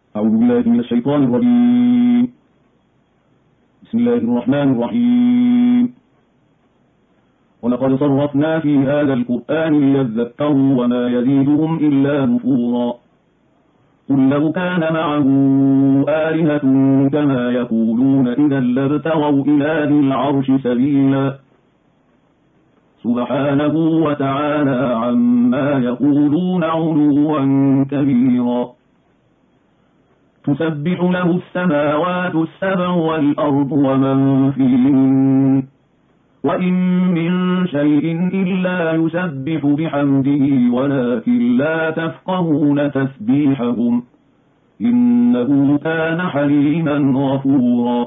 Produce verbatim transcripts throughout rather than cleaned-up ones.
أعوذ بالله من الشيطان الرجيم. بسم الله الرحمن الرحيم. ولقد صرفنا في هذا القرآن ليذكروا وما يزيدهم إلا نفورا. قل لو كان معه آلهة كما يقولون إذا لابتغوا إلى ذي العرش سبيلا. سبحانه وتعالى عما يقولون علوا كبيرا. تسبح له السماوات السبع والأرض ومن فيهن وإن من شيء إلا يسبح بحمده ولكن لا تفقهون تسبيحهم إنه كان حليما غفورا.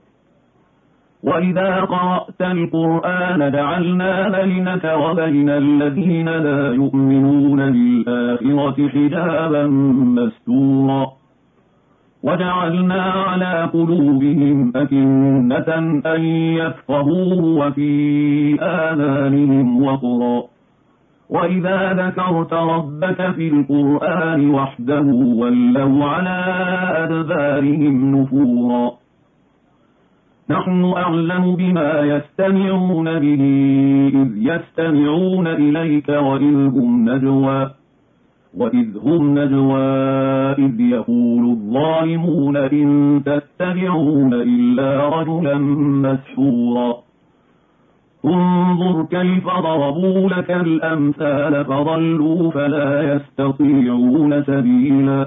وإذا قرأت القرآن جعلنا بينك وبين الذين لا يؤمنون بالآخرة حجابا مستورا. وجعلنا على قلوبهم أكنة أن يفقهوه وفي آذانهم وقرا. وإذا ذكرت ربك في القرآن وحده ولوا على أدبارهم نفورا. نحن أعلم بما يستمعون به إذ يستمعون إليك وإذ هم نجوى وإذ هم نجوى إذ يقول الظالمون إن تتبعون إلا رجلا مسحورا. انظر كيف ضربوا لك الأمثال فضلوا فلا يستطيعون سبيلا.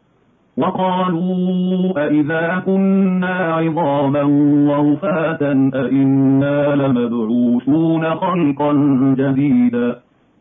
وقالوا أئذا كنا عظاما ورفاتا أئنا لمبعوثون خلقا جديدا.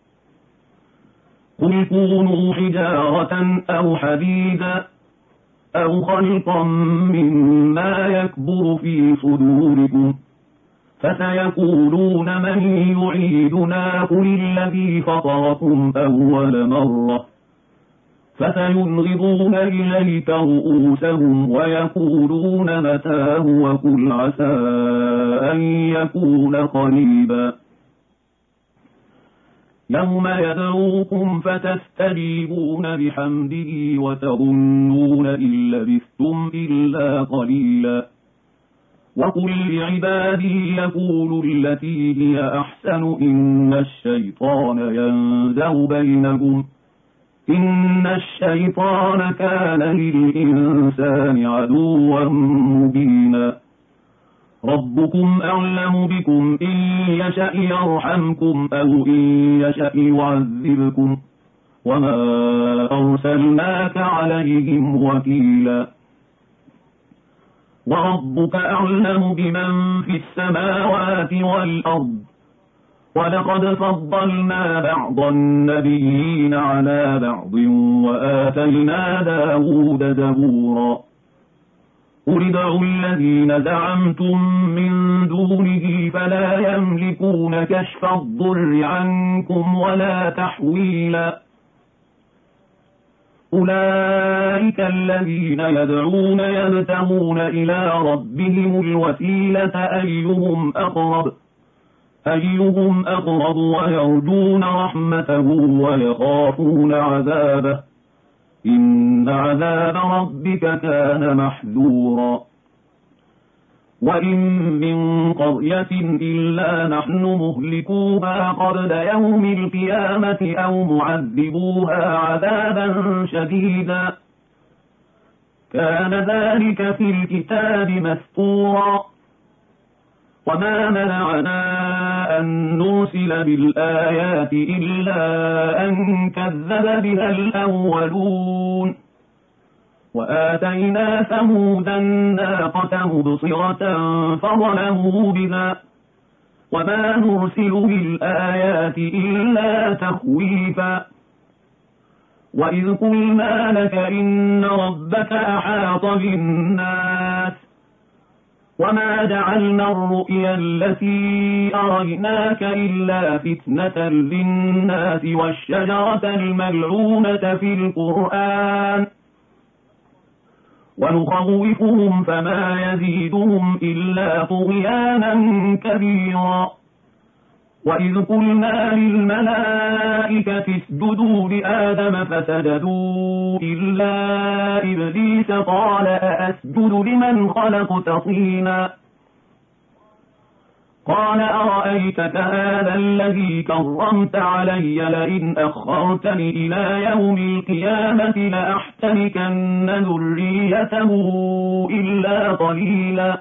قل كونوا حجارة أو حديدا أو خلقا مما يكبر في صدوركم فسيقولون من يعيدنا قل الذي فطركم أول مرة فسينغضون إليك رؤوسهم ويقولون متاه وقل عسى أن يكون قريبا. يوم يدعوكم فتستجيبون بحمده وتظنون إن لبثتم إلا قليلا. وقل لعبادي يقولوا التي هي أحسن إن الشيطان ينزغ بينهم إن الشيطان كان للإنسان عدوا مبينا. ربكم أعلم بكم إن يشأ يرحمكم أو إن يشأ يعذبكم وما أرسلناك عليهم وكيلا. وربك أعلم بمن في السماوات والأرض ولقد فضلنا بعض النبيين على بعض وآتينا داود زبورا. قل ادعوا الذين زعمتم من دونه فلا يملكون كشف الضر عنكم ولا تحويلا. أولئك الذين يدعون يبتغون إلى ربهم الوسيلة أيهم أقرب أيهم أقرب ويرجون رحمته ويخافون عذابه إن عذاب ربك كان محذورا. وإن من قرية إلا نحن مهلكوها قبل يوم القيامة أو معذبوها عذابا شديدا كان ذلك في الكتاب مسطورا. وما منعنا أن نرسل بالآيات إلا أن كذب بها الأولون. وآتينا ثمود الناقة مبصرة فظلموا بها وما نرسل بالآيات إلا تخويفا. وإذ قلنا لك إن ربك أحاط بالناس وما جعلنا الرؤيا التي أريناك إلا فتنة للناس والشجرة الملعونة في القرآن ونخوفهم فما يزيدهم إلا طغيانا كبيرا. وإذ قلنا للملائكة اسجدوا لآدم فسجدوا إلا إبليس قال أأسجد لمن خلقت طينا قال أرأيتك هذا الذي كرمت علي لئن أخرتني إلى يوم القيامة لأحتركن ذريته إلا قليلا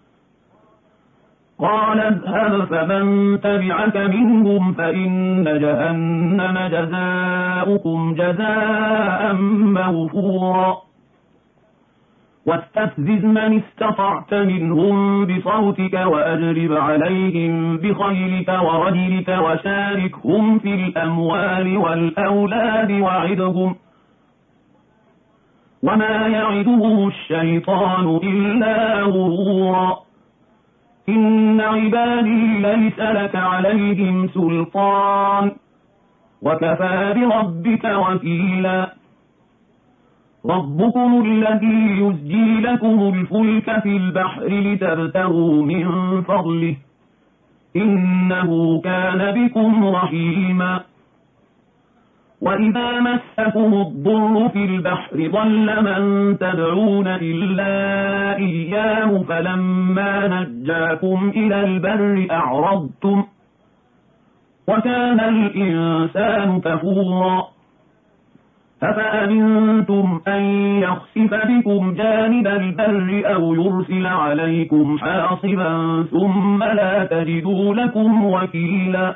قال اذهب فمن تبعك منهم فإن جهنم جزاؤكم جزاء موفورا واستفزز من استطعت منهم بصوتك وأجلب عليهم بخيلك ورجلك وشاركهم في الأموال والأولاد وعدهم وما يعدهم الشيطان إلا غرورا إن عبادي ليس لك عليهم سلطان وكفى بربك وكيلا ربكم الذي يزجي لكم الفلك في البحر لتبتغوا من فضله إنه كان بكم رحيما وإذا مسكم الضر في البحر ضل من تدعون إلا إياه فلما نجاكم إلى البر أعرضتم وكان الإنسان كفورا أفأمنتم أن يخسف بكم جانب البر أو يرسل عليكم حاصبا ثم لا تجدوا لكم وكيلا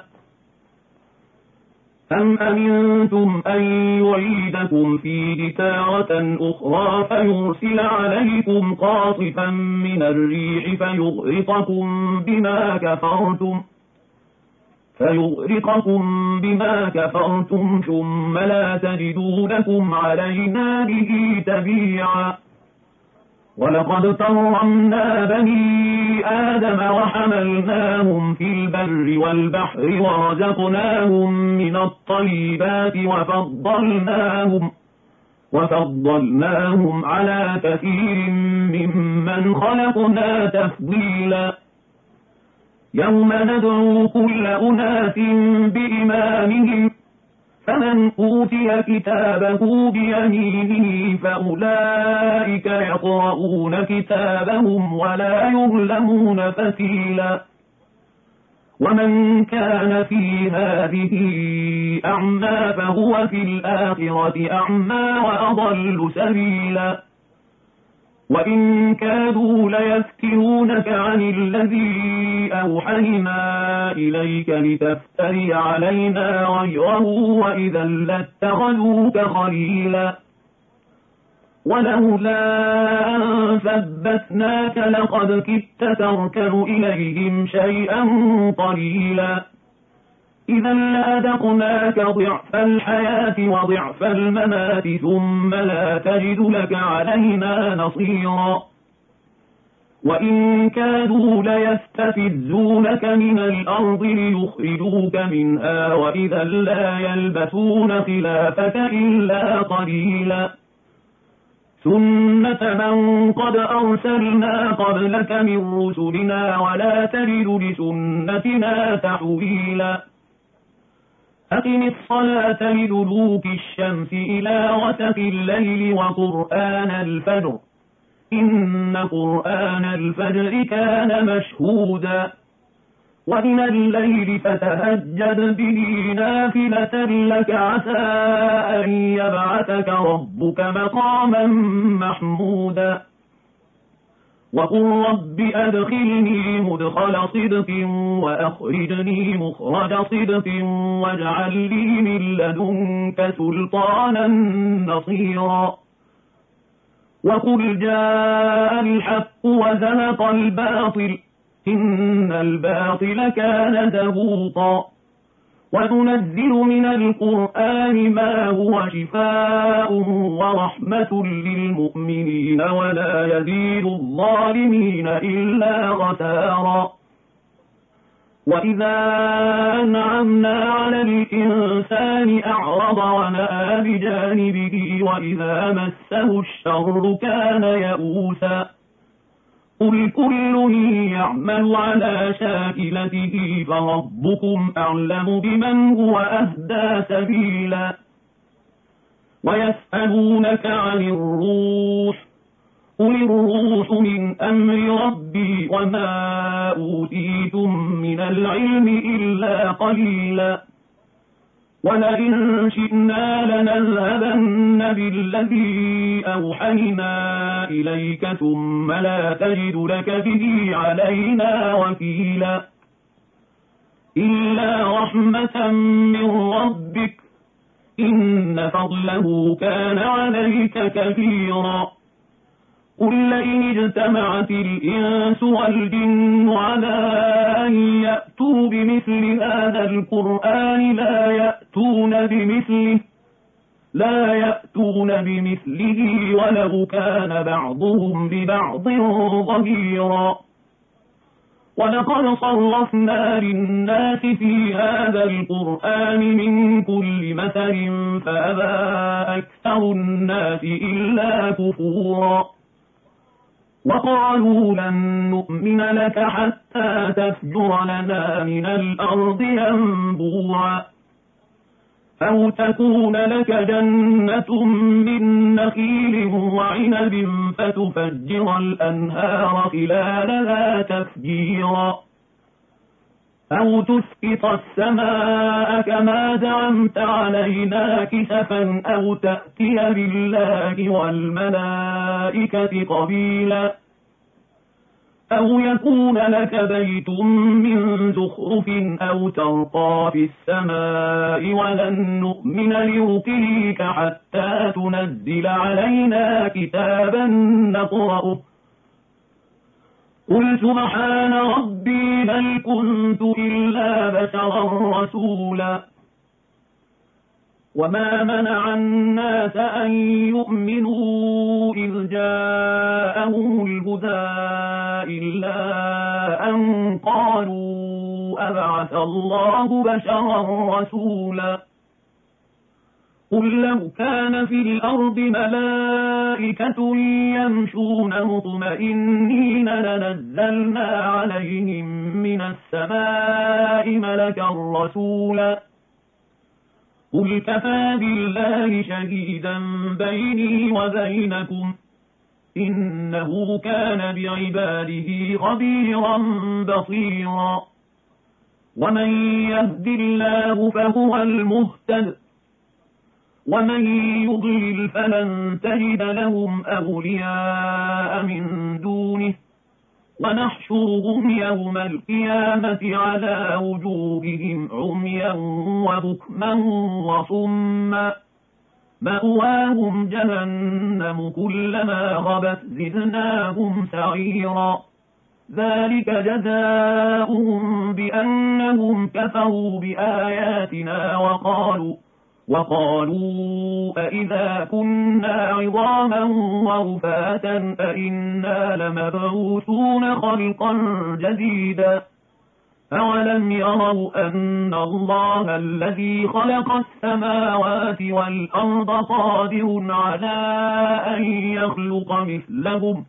أم أمنتم أن يعيدكم فيه تارة أخرى فيرسل عليكم قاصفا من الريح فيغرقكم بما كفرتم فيغرقكم بما كفرتم ثم لا تجدوا لكم علينا به تبيعا ولقد كرمنا بني آدم وحملناهم في البر والبحر ورزقناهم من الطيبات وفضلناهم وفضلناهم على كثير ممن خلقنا تفضيلا يوم ندعو كل أناس بإمامهم فمن أوتي كتابه بيمينه فأولئك يقرؤون كتابهم ولا يظلمون فتيلا ومن كان في هذه أعمى فهو في الآخرة أعمى وأضل سبيلا وإن كادوا ليفتنونك عن الذي أوحينا إليك لتفتري علينا غيره وإذا لاتخذوك خليلا ولولا أن ثبتناك لقد كدت تركن إليهم شيئا قليلا إذا لأذقناك ضعف الحياة وضعف الممات ثم لا تجد لك علينا نصيرا وإن كادوا ليستفزونك من الأرض ليخرجوك منها وإذا لا يلبثون خلافك إلا قليلا سنة من قد أرسلنا قبلك من رسلنا ولا تجد لسنتنا تحويلا أقم الصلاة لدلوك الشمس إلى غسق الليل وقرآن الفجر إن قرآن الفجر كان مشهودا ومن الليل فتهجد به نافلة لك عسى أن يبعثك ربك مقاما محمودا وقل رب أدخلني مدخل صدق وأخرجني مخرج صدق واجعل لي من لدنك سلطانا نصيرا وقل جاء الحق وزهق الباطل إن الباطل كان زهوقا وننزل من القرآن ما هو شفاء ورحمة للمؤمنين ولا يزيد الظالمين إلا خسارا وإذا أنعمنا على الإنسان أعرض ونأى بجانبه وإذا مسه الشر كان يئوسا قل كل يعمل على شاكلته فربكم أعلم بمن هو أهدى سبيلا ويسألونك عن الروح قل الروح من أمر ربي وما أوتيتم من العلم إلا قليلا ولئن شئنا لنذهبن بالذي أوحينا إليك ثم لا تجد لك به علينا وكيلا إلا رحمة من ربك إن فضله كان عليك كبيرا قل لئن اجتمعت الإنس والجن على أن يأتوا بمثل هذا القرآن لا يأتون بمثله لا يأتون بمثله ولو كان بعضهم لبعض ظهيرا ولقد صرفنا للناس في هذا القرآن من كل مثل فأبى أكثر الناس إلا كفورا وقالوا لن نؤمن لك حتى تفجر لنا من الأرض ينبوعا أو تكون لك جنة من نخيل وعنب فتفجر الأنهار خلالها تفجيرا أو تسقط السماء كما زعمت علينا كسفا أو تأتي بالله والملائكة قبيلا أو يكون لك بيت من زخرف أو ترقى في السماء ولن نؤمن لرقيك حتى تنزل علينا كتابا نقرأه قل سبحان ربي بل كنت إلا بشرا رسولا وما منع الناس أن يؤمنوا إذ جاءهم الهدى إلا أن قالوا أبعث الله بشرا رسولا قل لو كان في الأرض ملائكة يمشون مطمئنين لنزلنا عليهم من السماء ملكا رسولا قل كفى بالله شهيدا بيني وبينكم إنه كان بعباده خبيرا بصيرا ومن يهد الله فهو المهتد ومن يضلل فلن تجد لهم أولياء من دونه ونحشرهم يوم القيامة على وجوههم عميا وبكما وصما مأواهم جهنم كلما غبت زدناهم سعيرا ذلك جزاؤهم بأنهم كفروا بآياتنا وقالوا وقالوا أئذا كنا عظاما ورفاتا أئنا لمبعوثون خلقا جديدا أولم يروا أن الله الذي خلق السماوات والأرض قادر على أن يخلق مثلهم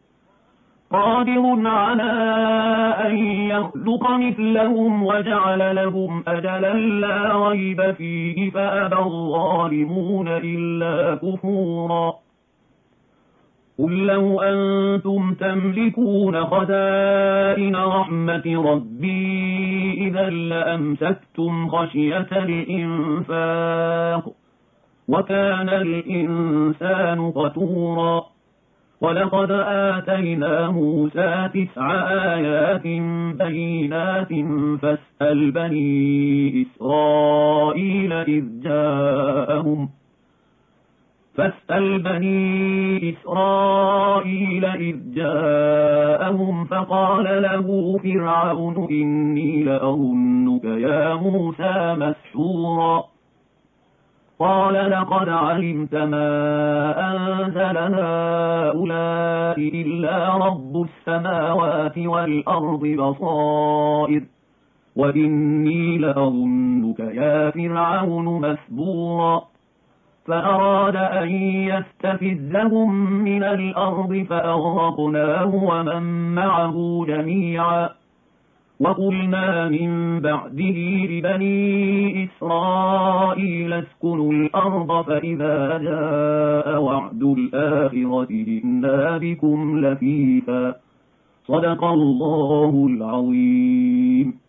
قادر على أن يخلق مثلهم وجعل لهم أجلا لا ريب فيه فأبى الظالمون إلا كفورا قل لو أنتم تملكون خزائن رحمة ربي إذا لأمسكتم خشية الإنفاق وكان الإنسان قتورا ولقد آتينا موسى تسع آيات بينات فاسأل بني إسرائيل إذ جاءهم فاسأل بني إسرائيل إذ جاءهم فقال له فرعون إني لأظنك يا موسى مسحورا قال لقد علمت ما أنزل هؤلاء إلا رب السماوات والأرض بصائر وإني لأظنك يا فرعون مسبورا فأراد أن يستفزهم من الأرض فأغرقناه ومن معه جميعا وقلنا من بعده لبني إسرائيل اسكنوا الأرض فإذا جاء وعد الآخرة جئنا بكم لفيفا صدق الله العظيم.